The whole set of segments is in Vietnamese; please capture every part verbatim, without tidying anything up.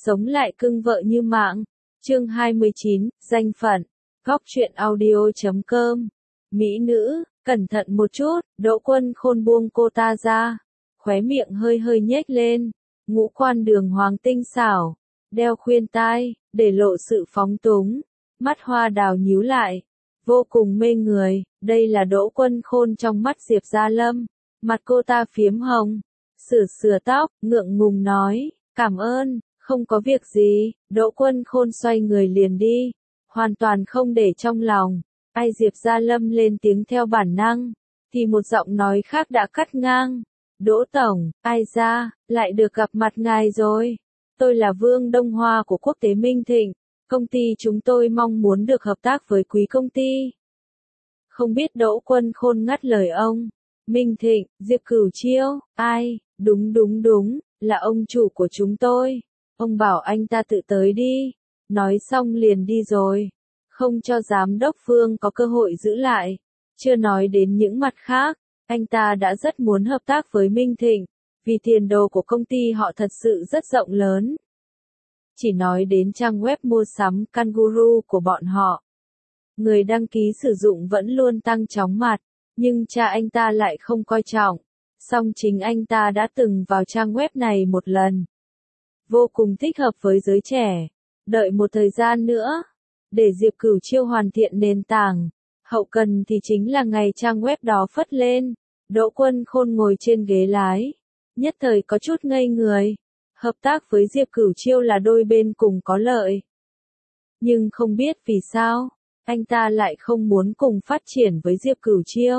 sống lại cưng vợ như mạng. Chương hai mươi chín, danh phận. Góc truyện audio chấm com. Mỹ nữ, cẩn thận một chút, Đỗ Quân Khôn buông cô ta ra. Khóe miệng hơi hơi nhếch lên. Ngũ quan đường hoàng tinh xảo. Đeo khuyên tai, để lộ sự phóng túng. Mắt hoa đào nhíu lại. Vô cùng mê người, đây là Đỗ Quân Khôn trong mắt Diệp Gia Lâm. Mặt cô ta phiếm hồng. Sửa sửa tóc, ngượng ngùng nói, cảm ơn, không có việc gì. Đỗ Quân Khôn xoay người liền đi. Hoàn toàn không để trong lòng. Ai Diệp Gia Lâm lên tiếng theo bản năng. Thì một giọng nói khác đã cắt ngang. Đỗ Tổng, ai ra, lại được gặp mặt ngài rồi. Tôi là Vương Đông Hoa của Quốc tế Minh Thịnh. Công ty chúng tôi mong muốn được hợp tác với quý công ty. Không biết Đỗ Quân Khôn ngắt lời ông. Minh Thịnh, Diệp Cửu Chiêu, ai, đúng đúng đúng, là ông chủ của chúng tôi. Ông bảo anh ta tự tới đi. Nói xong liền đi rồi. Không cho giám đốc Phương có cơ hội giữ lại. Chưa nói đến những mặt khác, anh ta đã rất muốn hợp tác với Minh Thịnh. Vì tiền đồ của công ty họ thật sự rất rộng lớn. Chỉ nói đến trang web mua sắm Kangaroo của bọn họ. Người đăng ký sử dụng vẫn luôn tăng chóng mặt, nhưng cha anh ta lại không coi trọng. Song chính anh ta đã từng vào trang web này một lần. Vô cùng thích hợp với giới trẻ. Đợi một thời gian nữa, để Diệp Cửu Chiêu hoàn thiện nền tảng. Hậu cần thì chính là ngày trang web đó phất lên. Đỗ Quân Khôn ngồi trên ghế lái. Nhất thời có chút ngây người. Hợp tác với Diệp Cửu Chiêu là đôi bên cùng có lợi. Nhưng không biết vì sao, anh ta lại không muốn cùng phát triển với Diệp Cửu Chiêu.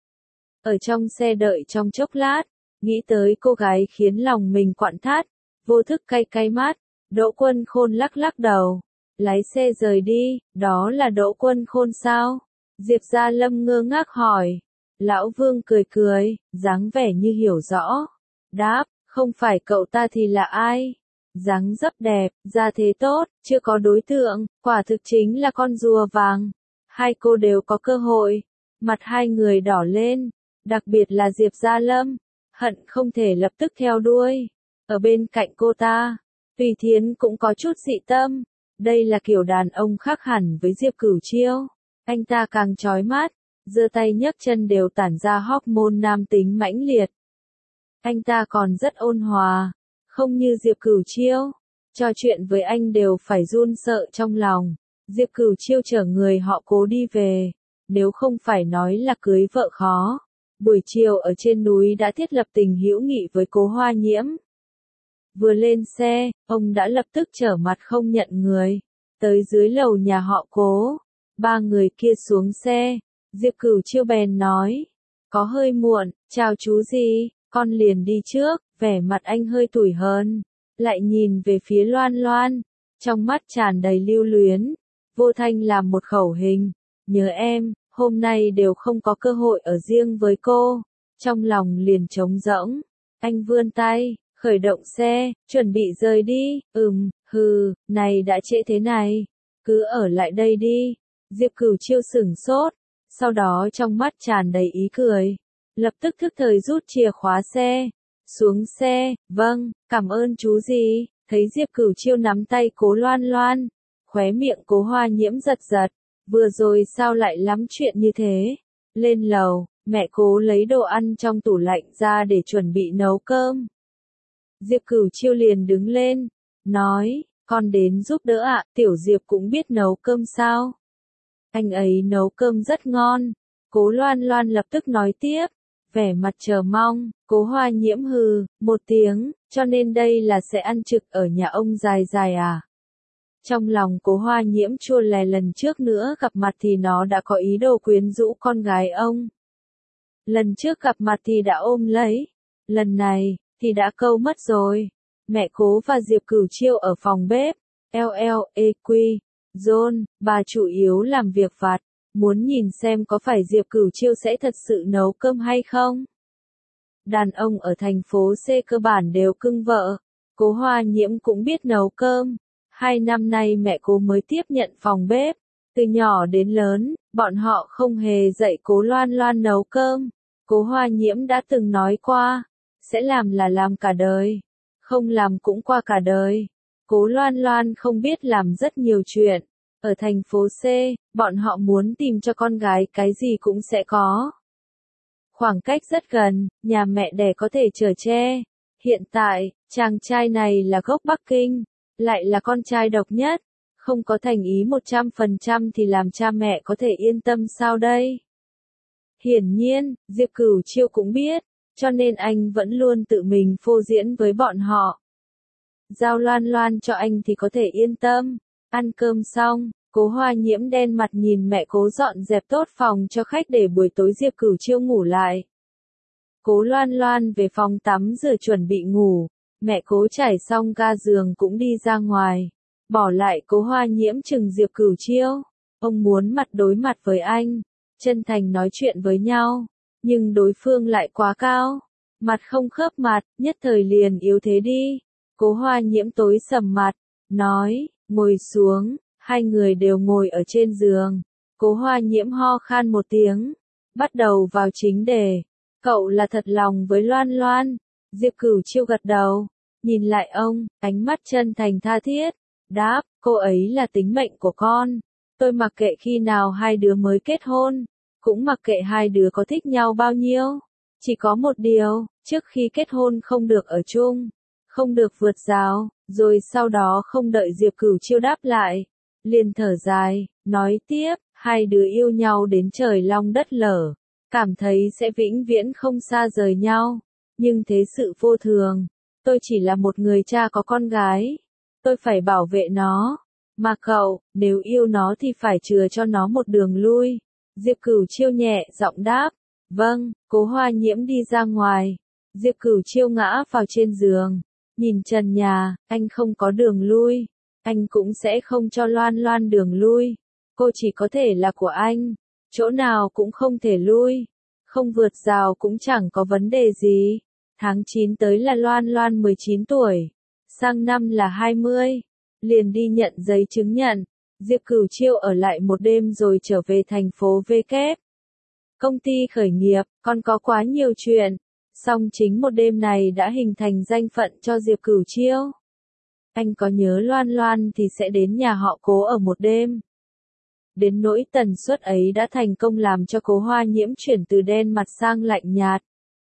Ở trong xe đợi trong chốc lát, nghĩ tới cô gái khiến lòng mình quặn thắt, vô thức cay cay mắt, Đỗ Quân Khôn lắc lắc đầu, lái xe rời đi. Đó là Đỗ Quân Khôn sao? Diệp Gia Lâm ngơ ngác hỏi. Lão Vương cười cười, dáng vẻ như hiểu rõ. Đáp, không phải cậu ta thì là ai? Dáng dấp đẹp, da thế tốt, chưa có đối tượng, quả thực chính là con rùa vàng. Hai cô đều có cơ hội. Mặt hai người đỏ lên, đặc biệt là Diệp Gia Lâm, hận không thể lập tức theo đuôi. Ở bên cạnh cô ta, Tùy Thiến cũng có chút dị tâm. Đây là kiểu đàn ông khác hẳn với Diệp Cửu Chiêu. Anh ta càng chói mắt, giơ tay nhấc chân đều tản ra hormone nam tính mãnh liệt. Anh ta còn rất ôn hòa, không như Diệp Cửu Chiêu. Trò chuyện với anh đều phải run sợ trong lòng. Diệp Cửu Chiêu chở người họ Cố đi về. Nếu không phải nói là cưới vợ khó. Buổi chiều ở trên núi đã thiết lập tình hữu nghị với Cố Hoa Nhiễm. Vừa lên xe, ông đã lập tức trở mặt không nhận người. Tới dưới lầu nhà họ Cố. Ba người kia xuống xe. Diệp Cửu Chiêu bèn nói. Có hơi muộn, chào chú gì, con liền đi trước. Vẻ mặt anh hơi tủi hờn. Lại nhìn về phía Loan Loan. Trong mắt tràn đầy lưu luyến. Vô thanh làm một khẩu hình. Nhớ em, hôm nay đều không có cơ hội ở riêng với cô. Trong lòng liền trống rỗng. Anh vươn tay, khởi động xe, chuẩn bị rời đi. Ừm, hừ, này đã trễ thế này. Cứ ở lại đây đi. Diệp Cửu Chiêu sửng sốt. Sau đó trong mắt tràn đầy ý cười. Lập tức thức thời rút chìa khóa xe. Xuống xe, vâng, cảm ơn chú gì. Thấy Diệp Cửu Chiêu nắm tay Cố Loan Loan. Khóe miệng Cố Hoa Nhiễm giật giật. Vừa rồi sao lại lắm chuyện như thế? Lên lầu, mẹ Cố lấy đồ ăn trong tủ lạnh ra để chuẩn bị nấu cơm. Diệp Cửu Chiêu liền đứng lên, nói, con đến giúp đỡ ạ. Tiểu Diệp cũng biết nấu cơm sao? Anh ấy nấu cơm rất ngon. Cố Loan Loan lập tức nói tiếp, vẻ mặt chờ mong. Cố Hoa Nhiễm hừ một tiếng, cho nên đây là sẽ ăn trực ở nhà ông dài dài à? Trong lòng Cố Hoa Nhiễm chua lè, lần trước nữa gặp mặt thì nó đã có ý đồ quyến rũ con gái ông. Lần trước gặp mặt thì đã ôm lấy. Lần này, thì đã câu mất rồi. Mẹ Cố và Diệp Cửu Chiêu ở phòng bếp. lờ lờ e quy. John, bà chủ yếu làm việc vặt. Muốn nhìn xem có phải Diệp Cửu Chiêu sẽ thật sự nấu cơm hay không. Đàn ông ở thành phố C cơ bản đều cưng vợ. Cố Hoa Nhiễm cũng biết nấu cơm. Hai năm nay mẹ Cố mới tiếp nhận phòng bếp. Từ nhỏ đến lớn, bọn họ không hề dạy Cố Loan Loan nấu cơm. Cố Hoa Nhiễm đã từng nói qua, sẽ làm là làm cả đời, không làm cũng qua cả đời. Cố Loan Loan không biết làm rất nhiều chuyện. Ở thành phố C, bọn họ muốn tìm cho con gái cái gì cũng sẽ có. Khoảng cách rất gần, nhà mẹ đẻ có thể chở che. Hiện tại, chàng trai này là gốc Bắc Kinh, lại là con trai độc nhất. Không có thành ý một trăm phần trăm thì làm cha mẹ có thể yên tâm sao đây? Hiển nhiên, Diệp Cửu Chiêu cũng biết, cho nên anh vẫn luôn tự mình phô diễn với bọn họ. Giao Loan Loan cho anh thì có thể yên tâm. Ăn cơm xong, Cố Hoa Nhiễm đen mặt nhìn mẹ Cố dọn dẹp tốt phòng cho khách để buổi tối Diệp Cửu Chiêu ngủ lại. Cố Loan Loan về phòng tắm rửa chuẩn bị ngủ, mẹ Cố trải xong ga giường cũng đi ra ngoài, bỏ lại Cố Hoa Nhiễm chừng Diệp Cửu Chiêu. Ông muốn mặt đối mặt với anh, chân thành nói chuyện với nhau, nhưng đối phương lại quá cao, mặt không khớp mặt, nhất thời liền yếu thế đi. Cố Hoa Nhiễm tối sầm mặt, nói, ngồi xuống, hai người đều ngồi ở trên giường. Cố Hoa Nhiễm ho khan một tiếng, bắt đầu vào chính đề. Cậu là thật lòng với Loan Loan. Diệp Cửu Chiêu gật đầu, nhìn lại ông, ánh mắt chân thành tha thiết, đáp, cô ấy là tính mệnh của con. Tôi mặc kệ khi nào hai đứa mới kết hôn, cũng mặc kệ hai đứa có thích nhau bao nhiêu. Chỉ có một điều, trước khi kết hôn không được ở chung, không được vượt rào. Rồi sau đó không đợi Diệp Cửu Chiêu đáp lại, liền thở dài, nói tiếp, hai đứa yêu nhau đến trời long đất lở, cảm thấy sẽ vĩnh viễn không xa rời nhau, nhưng thế sự vô thường. Tôi chỉ là một người cha có con gái, tôi phải bảo vệ nó, mà cậu, nếu yêu nó thì phải chừa cho nó một đường lui. Diệp Cửu Chiêu nhẹ giọng đáp, vâng. Cố Hoa Nhiễm đi ra ngoài, Diệp Cửu Chiêu ngã vào trên giường, nhìn trần nhà, anh không có đường lui, anh cũng sẽ không cho Loan Loan đường lui. Cô chỉ có thể là của anh, chỗ nào cũng không thể lui, không vượt rào cũng chẳng có vấn đề gì. Tháng chín tới là Loan Loan mười chín tuổi, sang năm là hai mươi, liền đi nhận giấy chứng nhận. Diệp Cửu Chiêu ở lại một đêm rồi trở về thành phố V kép. Công ty khởi nghiệp, còn có quá nhiều chuyện. Song chính một đêm này đã hình thành danh phận cho Diệp Cửu Chiêu. Anh có nhớ Loan Loan thì sẽ đến nhà họ Cố ở một đêm. Đến nỗi tần suất ấy đã thành công làm cho Cố Hoa Nhiễm chuyển từ đen mặt sang lạnh nhạt.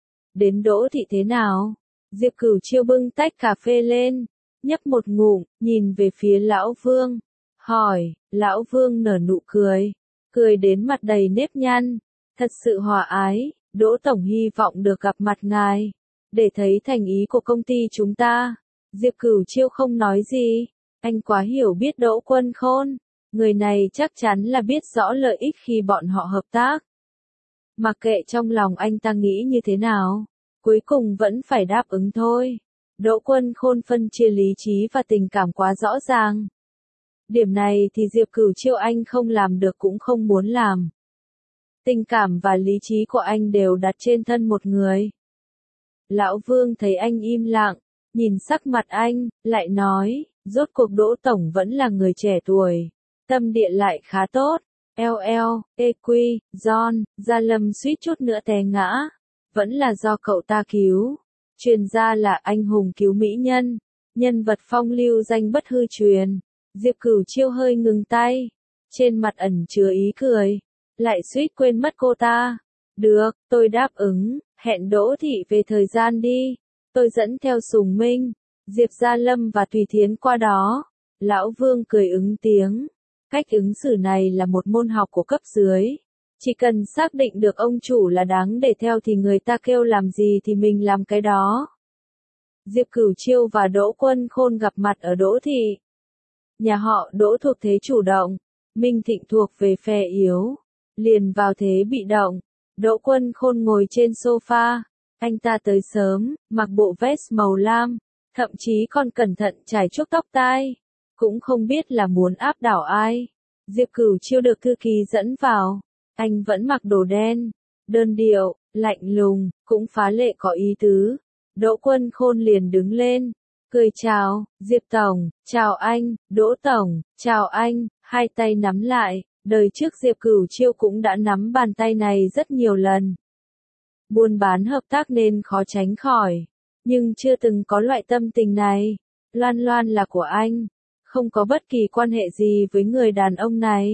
Đến Đỗ Thị thế nào? Diệp Cửu Chiêu bưng tách cà phê lên, nhấp một ngụm, nhìn về phía Lão Vương, hỏi. Lão Vương nở nụ cười, cười đến mặt đầy nếp nhăn, thật sự hòa ái. Đỗ Tổng hy vọng được gặp mặt ngài, để thấy thành ý của công ty chúng ta. Diệp Cửu Chiêu không nói gì, anh quá hiểu biết Đỗ Quân Khôn, người này chắc chắn là biết rõ lợi ích khi bọn họ hợp tác. Mặc kệ trong lòng anh ta nghĩ như thế nào, cuối cùng vẫn phải đáp ứng thôi. Đỗ Quân Khôn phân chia lý trí và tình cảm quá rõ ràng. Điểm này thì Diệp Cửu Chiêu anh không làm được cũng không muốn làm. Tình cảm và lý trí của anh đều đặt trên thân một người. Lão Vương thấy anh im lặng, nhìn sắc mặt anh, lại nói, rốt cuộc Đỗ Tổng vẫn là người trẻ tuổi, tâm địa lại khá tốt. Eo eo, ê quy, John, Gia Lâm suýt chút nữa té ngã, vẫn là do cậu ta cứu. Truyền ra là anh hùng cứu mỹ nhân, nhân vật phong lưu danh bất hư truyền. Diệp Cửu Chiêu hơi ngừng tay, trên mặt ẩn chứa ý cười, lại suýt quên mất cô ta. Được, tôi đáp ứng, hẹn Đỗ Thị về thời gian đi, tôi dẫn theo Sùng Minh, Diệp Gia Lâm và Thùy Thiến qua đó. Lão Vương cười ứng tiếng, cách ứng xử này là một môn học của cấp dưới, chỉ cần xác định được ông chủ là đáng để theo thì người ta kêu làm gì thì mình làm cái đó. Diệp Cửu Chiêu và Đỗ Quân Khôn gặp mặt ở Đỗ Thị. Nhà họ Đỗ thuộc thế chủ động, Minh Thịnh thuộc về phe yếu, liền vào thế bị động. Đỗ Quân Khôn ngồi trên sofa, anh ta tới sớm, mặc bộ vest màu lam, thậm chí còn cẩn thận chải chuốt tóc tai, cũng không biết là muốn áp đảo ai. Diệp Cửu Chiêu được thư ký dẫn vào, anh vẫn mặc đồ đen, đơn điệu, lạnh lùng, cũng phá lệ có ý tứ. Đỗ Quân Khôn liền đứng lên, cười chào, Diệp Tổng, chào anh. Đỗ Tổng, chào anh, hai tay nắm lại. Đời trước Diệp Cửu Chiêu cũng đã nắm bàn tay này rất nhiều lần. Buôn bán hợp tác nên khó tránh khỏi, nhưng chưa từng có loại tâm tình này. Loan Loan là của anh, không có bất kỳ quan hệ gì với người đàn ông này.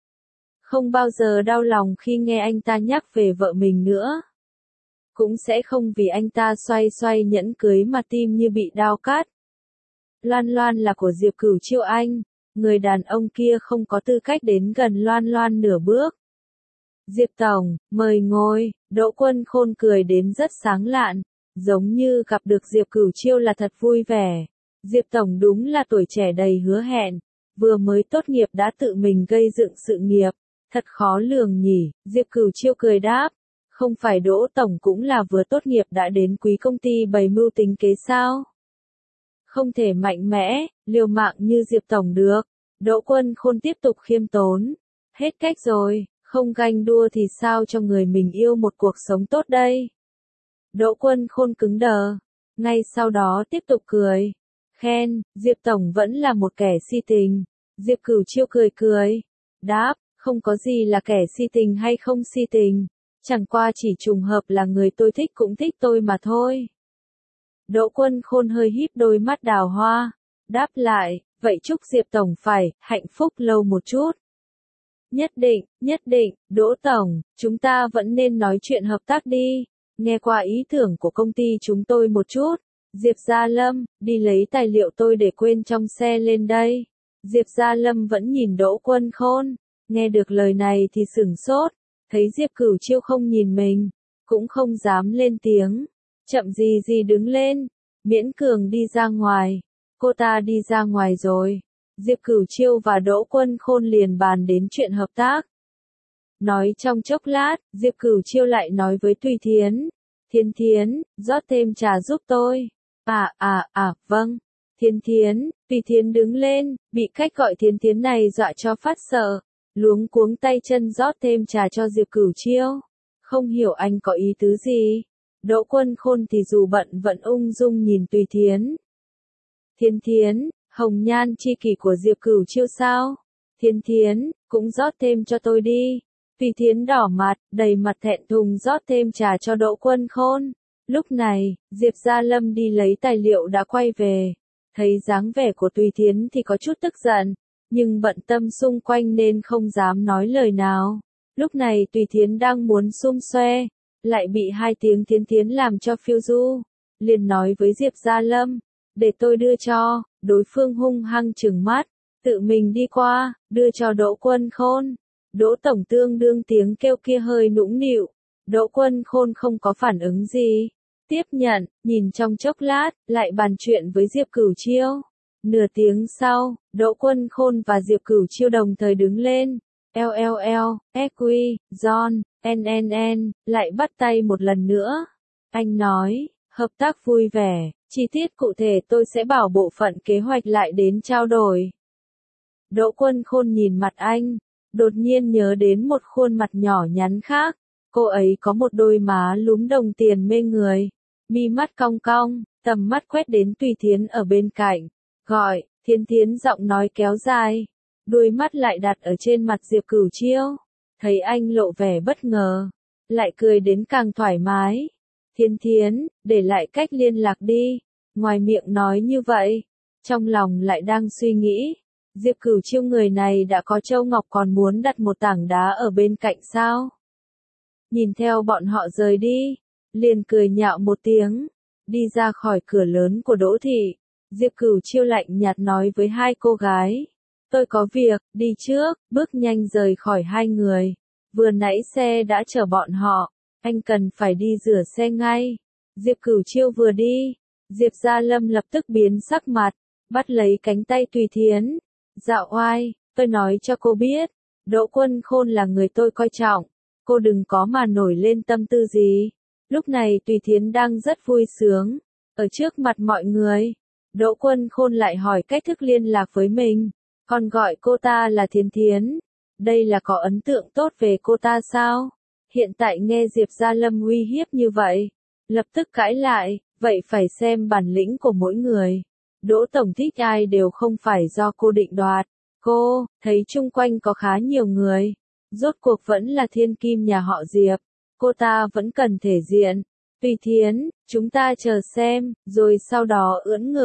Không bao giờ đau lòng khi nghe anh ta nhắc về vợ mình nữa. Cũng sẽ không vì anh ta xoay xoay nhẫn cưới mà tim như bị đao cắt. Loan Loan là của Diệp Cửu Chiêu anh, người đàn ông kia không có tư cách đến gần Loan Loan nửa bước. Diệp Tổng, mời ngồi, Đỗ Quân Khôn cười đến rất sáng lạn, giống như gặp được Diệp Cửu Chiêu là thật vui vẻ. Diệp Tổng đúng là tuổi trẻ đầy hứa hẹn, vừa mới tốt nghiệp đã tự mình gây dựng sự nghiệp, thật khó lường nhỉ, Diệp Cửu Chiêu cười đáp, không phải Đỗ Tổng cũng là vừa tốt nghiệp đã đến quý công ty bày mưu tính kế sao? Không thể mạnh mẽ, liều mạng như Diệp Tổng được, Đỗ Quân Khôn tiếp tục khiêm tốn, hết cách rồi, không ganh đua thì sao cho người mình yêu một cuộc sống tốt đây? Đỗ Quân Khôn cứng đờ, ngay sau đó tiếp tục cười. Khen, Diệp Tổng vẫn là một kẻ si tình. Diệp Cửu Chiêu cười cười. Đáp, không có gì là kẻ si tình hay không si tình. Chẳng qua chỉ trùng hợp là người tôi thích cũng thích tôi mà thôi. Đỗ Quân Khôn hơi híp đôi mắt đào hoa. Đáp lại, vậy chúc Diệp Tổng phải hạnh phúc lâu một chút. Nhất định, nhất định, Đỗ Tổng, chúng ta vẫn nên nói chuyện hợp tác đi. Nghe qua ý tưởng của công ty chúng tôi một chút. Diệp Gia Lâm, đi lấy tài liệu tôi để quên trong xe lên đây. Diệp Gia Lâm vẫn nhìn Đỗ Quân Khôn, nghe được lời này thì sửng sốt, thấy Diệp Cửu Chiêu không nhìn mình, cũng không dám lên tiếng, chậm gì gì đứng lên, miễn cường đi ra ngoài, cô ta đi ra ngoài rồi. Diệp Cửu Chiêu và Đỗ Quân Khôn liền bàn đến chuyện hợp tác. Nói trong chốc lát, Diệp Cửu Chiêu lại nói với Tùy Thiến, Thiến Thiến, rót thêm trà giúp tôi. À à à, vâng. Thiến Thiến, Tùy Thiến đứng lên, bị cách gọi Thiến Thiến này dọa cho phát sợ, luống cuống tay chân rót thêm trà cho Diệp Cửu Chiêu. Không hiểu anh có ý tứ gì. Đỗ Quân Khôn thì dù bận vẫn ung dung nhìn Tùy Thiến. Thiến Thiến, hồng nhan chi kỷ của Diệp Cửu Chiêu sao? Thiến Thiến, cũng rót thêm cho tôi đi. Tùy Thiến đỏ mặt, đầy mặt thẹn thùng rót thêm trà cho Đỗ Quân Khôn. Lúc này, Diệp Gia Lâm đi lấy tài liệu đã quay về. Thấy dáng vẻ của Tùy Thiến thì có chút tức giận, nhưng bận tâm xung quanh nên không dám nói lời nào. Lúc này Tùy Thiến đang muốn xum xoe, lại bị hai tiếng Thiến Thiến làm cho phiêu du. Liền nói với Diệp Gia Lâm, để tôi đưa cho, đối phương hung hăng trừng mắt, tự mình đi qua, đưa cho Đỗ Quân Khôn. Đỗ Tổng tương đương tiếng kêu kia hơi nũng nịu, Đỗ Quân Khôn không có phản ứng gì. Tiếp nhận, nhìn trong chốc lát, lại bàn chuyện với Diệp Cửu Chiêu. Nửa tiếng sau, Đỗ Quân Khôn và Diệp Cửu Chiêu đồng thời đứng lên. L L L, S Q, John, N N N, lại bắt tay một lần nữa. Anh nói, hợp tác vui vẻ, chi tiết cụ thể tôi sẽ bảo bộ phận kế hoạch lại đến trao đổi. Đỗ Quân Khôn nhìn mặt anh, đột nhiên nhớ đến một khuôn mặt nhỏ nhắn khác. Cô ấy có một đôi má lúm đồng tiền mê người, mi mắt cong cong, tầm mắt quét đến Tùy Thiến ở bên cạnh, gọi, Thiến Thiến giọng nói kéo dài, đôi mắt lại đặt ở trên mặt Diệp Cửu Chiêu, thấy anh lộ vẻ bất ngờ, lại cười đến càng thoải mái. Thiến Thiến, để lại cách liên lạc đi, ngoài miệng nói như vậy, trong lòng lại đang suy nghĩ, Diệp Cửu Chiêu người này đã có Châu Ngọc còn muốn đặt một tảng đá ở bên cạnh sao? Nhìn theo bọn họ rời đi, liền cười nhạo một tiếng, đi ra khỏi cửa lớn của Đỗ thị. Diệp Cửu Chiêu lạnh nhạt nói với hai cô gái, tôi có việc, đi trước, bước nhanh rời khỏi hai người. Vừa nãy xe đã chở bọn họ, anh cần phải đi rửa xe ngay. Diệp Cửu Chiêu vừa đi, Diệp Gia Lâm lập tức biến sắc mặt, bắt lấy cánh tay Tùy Thiến. Dạo oai, tôi nói cho cô biết, Đỗ Quân Khôn là người tôi coi trọng. Cô đừng có mà nổi lên tâm tư gì. Lúc này Tùy Thiến đang rất vui sướng. Ở trước mặt mọi người, Đỗ Quân Khôn lại hỏi cách thức liên lạc với mình. Còn gọi cô ta là Thiến Thiến. Đây là có ấn tượng tốt về cô ta sao? Hiện tại nghe Diệp Gia Lâm uy hiếp như vậy. Lập tức cãi lại, vậy phải xem bản lĩnh của mỗi người. Đỗ Tổng thích ai đều không phải do cô định đoạt. Cô, thấy chung quanh có khá nhiều người. Rốt cuộc vẫn là thiên kim nhà họ Diệp, cô ta vẫn cần thể diện. Tùy Thiến, chúng ta chờ xem, rồi sau đó ưỡn ngực,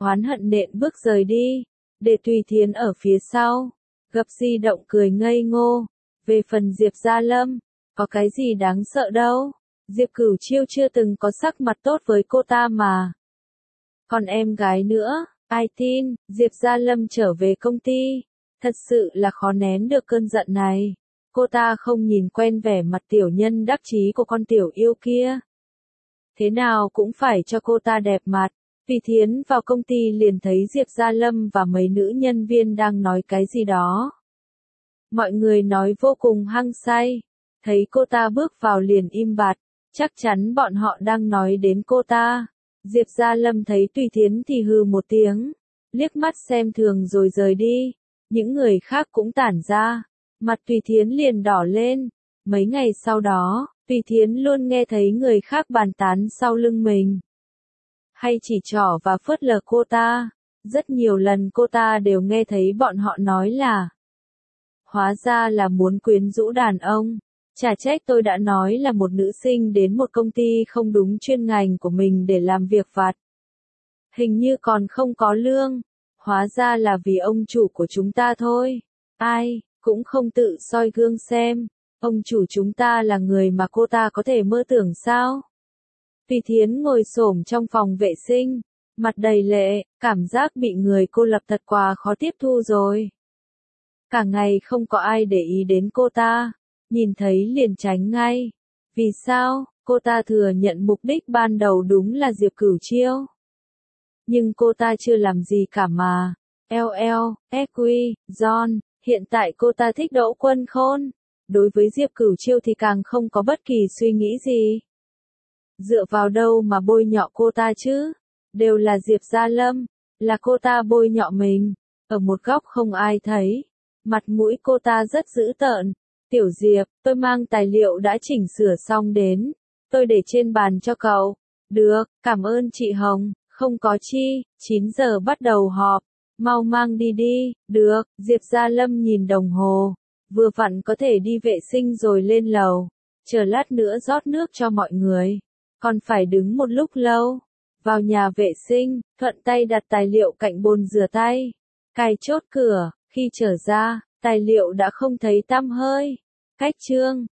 oán hận nện bước rời đi, để Tùy Thiến ở phía sau, gập di động cười ngây ngô. Về phần Diệp Gia Lâm, có cái gì đáng sợ đâu, Diệp Cửu Chiêu chưa từng có sắc mặt tốt với cô ta mà. Còn em gái nữa, ai tin, Diệp Gia Lâm trở về công ty, thật sự là khó nén được cơn giận này. Cô ta không nhìn quen vẻ mặt tiểu nhân đắc chí của con tiểu yêu kia. Thế nào cũng phải cho cô ta đẹp mặt. Tùy Thiến vào công ty liền thấy Diệp Gia Lâm và mấy nữ nhân viên đang nói cái gì đó. Mọi người nói vô cùng hăng say. Thấy cô ta bước vào liền im bặt, chắc chắn bọn họ đang nói đến cô ta. Diệp Gia Lâm thấy Tùy Thiến thì hừ một tiếng, liếc mắt xem thường rồi rời đi. Những người khác cũng tản ra, mặt Tùy Thiến liền đỏ lên. Mấy ngày sau đó, Tùy Thiến luôn nghe thấy người khác bàn tán sau lưng mình, hay chỉ trỏ và phớt lờ cô ta. Rất nhiều lần cô ta đều nghe thấy bọn họ nói là hóa ra là muốn quyến rũ đàn ông. Chả trách tôi đã nói là một nữ sinh đến một công ty không đúng chuyên ngành của mình để làm việc vặt. Hình như còn không có lương. Hóa ra là vì ông chủ của chúng ta thôi. Ai, cũng không tự soi gương xem. Ông chủ chúng ta là người mà cô ta có thể mơ tưởng sao? Tùy Thiến ngồi xổm trong phòng vệ sinh, mặt đầy lệ, cảm giác bị người cô lập thật quá khó tiếp thu rồi. Cả ngày không có ai để ý đến cô ta, nhìn thấy liền tránh ngay. Vì sao? Cô ta thừa nhận mục đích ban đầu đúng là Diệp Cửu Chiêu. Nhưng cô ta chưa làm gì cả mà. lờ lờ, ét quy, John, hiện tại cô ta thích Đỗ Quân Khôn. Đối với Diệp Cửu Chiêu thì càng không có bất kỳ suy nghĩ gì. Dựa vào đâu mà bôi nhọ cô ta chứ? Đều là Diệp Gia Lâm, là cô ta bôi nhọ mình. Ở một góc không ai thấy, mặt mũi cô ta rất dữ tợn. Tiểu Diệp, tôi mang tài liệu đã chỉnh sửa xong đến, tôi để trên bàn cho cậu. Được, cảm ơn chị Hồng, không có chi, chín giờ bắt đầu họp, mau mang đi đi. Được, Diệp Gia Lâm nhìn đồng hồ, vừa vặn có thể đi vệ sinh rồi lên lầu, chờ lát nữa rót nước cho mọi người, còn phải đứng một lúc lâu. Vào nhà vệ sinh, thuận tay đặt tài liệu cạnh bồn rửa tay, cài chốt cửa, khi trở ra, tài liệu đã không thấy tăm hơi. Cách chương